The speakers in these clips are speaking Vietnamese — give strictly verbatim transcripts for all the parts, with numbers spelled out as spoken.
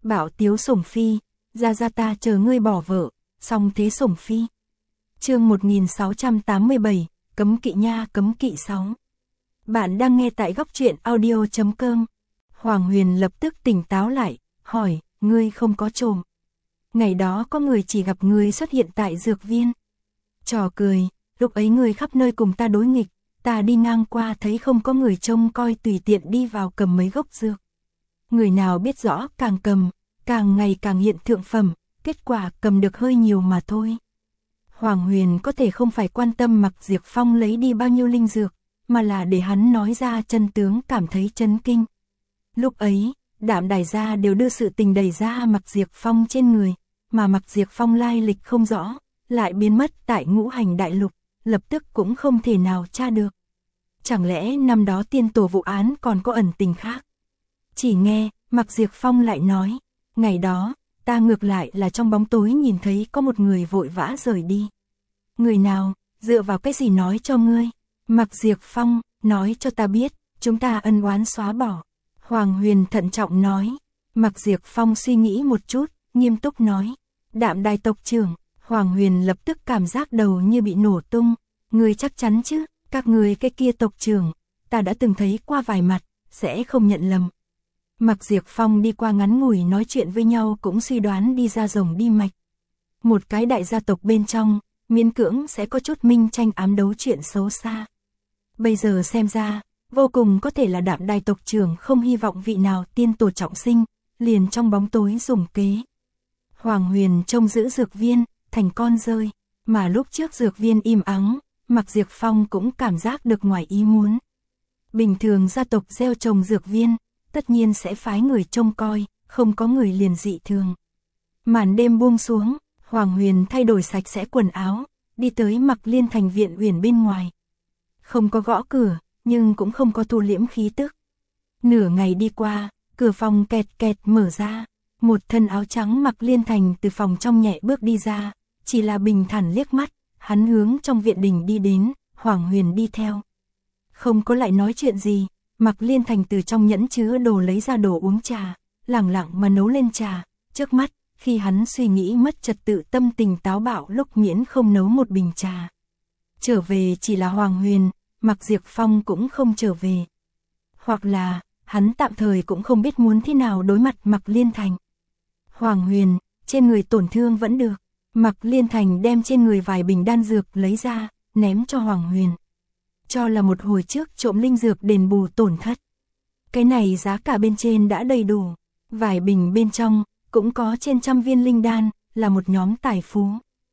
Bảo Tiếu sủng phi, ra ra ta chờ ngươi bỏ vợ, xong thế sủng phi. Chương một nghìn sáu trăm tám mươi bảy, cấm kỵ nha cấm kỵ sáu. Bạn đang nghe tại góc truyện audio chấm com. Hoàng Huyền lập tức tỉnh táo lại, hỏi, ngươi không có trộm. Ngày đó có người chỉ gặp ngươi xuất hiện tại dược viên. Trò cười, lúc ấy ngươi khắp nơi cùng ta đối nghịch, ta đi ngang qua thấy không có người trông coi tùy tiện đi vào cầm mấy gốc dược. Người nào biết rõ càng cầm, càng ngày càng hiện thượng phẩm, kết quả cầm được hơi nhiều mà thôi. Hoàng Huyền có thể không phải quan tâm Mạc Diệp Phong lấy đi bao nhiêu linh dược, mà là để hắn nói ra chân tướng cảm thấy chấn kinh. Lúc ấy, Đạm Đài gia đều đưa sự tình đẩy ra Mạc Diệp Phong trên người, mà Mạc Diệp Phong lai lịch không rõ, lại biến mất tại Ngũ Hành Đại Lục, lập tức cũng không thể nào tra được. Chẳng lẽ năm đó tiên tổ vụ án còn có ẩn tình khác? Chỉ nghe, Mạc Diệp Phong lại nói, ngày đó, ta ngược lại là trong bóng tối nhìn thấy có một người vội vã rời đi. Người nào, dựa vào cái gì nói cho ngươi? Mạc Diệp Phong, nói cho ta biết, chúng ta ân oán xóa bỏ. Hoàng Huyền thận trọng nói. Mạc Diệp Phong suy nghĩ một chút, nghiêm túc nói. Đạm Đài tộc trưởng. Hoàng Huyền lập tức cảm giác đầu như bị nổ tung. Ngươi chắc chắn chứ, các ngươi cái kia tộc trưởng, ta đã từng thấy qua vài mặt, sẽ không nhận lầm. Mạc Diệp Phong đi qua ngắn ngủi nói chuyện với nhau cũng suy đoán đi ra rồng đi mạch. Một cái đại gia tộc bên trong, miễn cưỡng sẽ có chút minh tranh ám đấu chuyện xấu xa. Bây giờ xem ra, vô cùng có thể là Đạm Đài tộc trưởng không hy vọng vị nào tiên tổ trọng sinh, liền trong bóng tối dùng kế. Hoàng Huyền trông giữ dược viên, thành con rơi, mà lúc trước dược viên im ắng, Mạc Diệp Phong cũng cảm giác được ngoài ý muốn. Bình thường gia tộc gieo trồng dược viên, tất nhiên sẽ phái người trông coi, không có người liền dị thường. Màn đêm buông xuống, Hoàng Huyền thay đổi sạch sẽ quần áo, đi tới Mạc Liên Thành viện uyển bên ngoài. Không có gõ cửa, nhưng cũng không có thu liễm khí tức. Nửa ngày đi qua, cửa phòng kẹt kẹt mở ra, một thân áo trắng Mạc Liên Thành từ phòng trong nhẹ bước đi ra, chỉ là bình thản liếc mắt, hắn hướng trong viện đình đi đến, Hoàng Huyền đi theo. Không có lại nói chuyện gì, Mạc Liên Thành từ trong nhẫn chứa đồ lấy ra đồ uống trà, lẳng lặng mà nấu lên trà, trước mắt, khi hắn suy nghĩ mất trật tự tâm tình táo bạo lúc miễn không nấu một bình trà. Trở về chỉ là Hoàng Huyền, Mạc Diệp Phong cũng không trở về. Hoặc là, hắn tạm thời cũng không biết muốn thế nào đối mặt Mạc Liên Thành. Hoàng Huyền, trên người tổn thương vẫn được. Mạc Liên Thành đem trên người vài bình đan dược lấy ra, ném cho Hoàng Huyền. Cho là một hồi trước trộm linh dược đền bù tổn thất. Cái này giá cả bên trên đã đầy đủ. Vài bình bên trong, cũng có trên trăm viên linh đan, là một nhóm tài phú.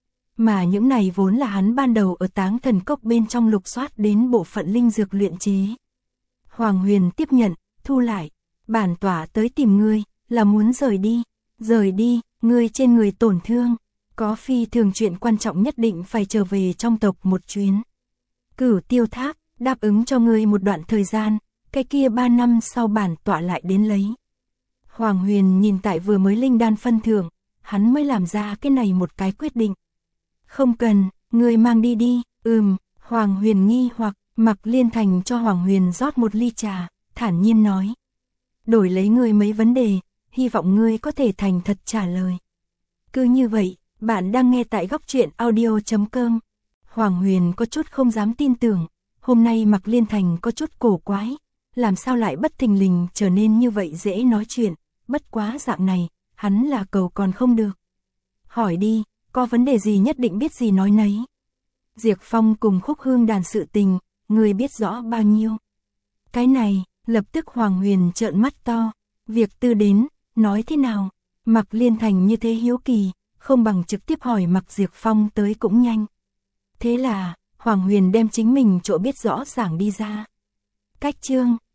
Mà những này vốn là hắn ban đầu ở Táng Thần Cốc bên trong lục soát đến bộ phận linh dược luyện chế. Hoàng Huyền tiếp nhận, thu lại. Bản tỏa tới tìm ngươi, là muốn rời đi. Rời đi, ngươi trên người tổn thương. Có phi thường chuyện quan trọng nhất định phải trở về trong tộc một chuyến. Cửu Tiêu Tháp, đáp ứng cho ngươi một đoạn thời gian, cái kia ba năm sau bản tọa lại đến lấy. Hoàng Huyền nhìn tại vừa mới linh đan phân thưởng, hắn mới làm ra cái này một cái quyết định. Không cần, ngươi mang đi đi, ừm, Hoàng Huyền nghi hoặc, Mạc Liên Thành cho Hoàng Huyền rót một ly trà, thản nhiên nói. Đổi lấy ngươi mấy vấn đề, hy vọng ngươi có thể thành thật trả lời. Cứ như vậy, bạn đang nghe tại góc truyện audio chấm com. Hoàng Huyền có chút không dám tin tưởng, hôm nay Mạc Liên Thành có chút cổ quái, làm sao lại bất thình lình trở nên như vậy dễ nói chuyện, bất quá dạng này, hắn là cầu còn không được. Hỏi đi, có vấn đề gì nhất định biết gì nói nấy. Diệp Phong cùng Khúc Hương đàn sự tình, người biết rõ bao nhiêu. Cái này, lập tức Hoàng Huyền trợn mắt to, việc tư đến, nói thế nào, Mạc Liên Thành như thế hiếu kỳ, không bằng trực tiếp hỏi Mạc Diệp Phong tới cũng nhanh. Thế là, Hoàng Huyền đem chính mình chỗ biết rõ ràng đi ra. Cách chương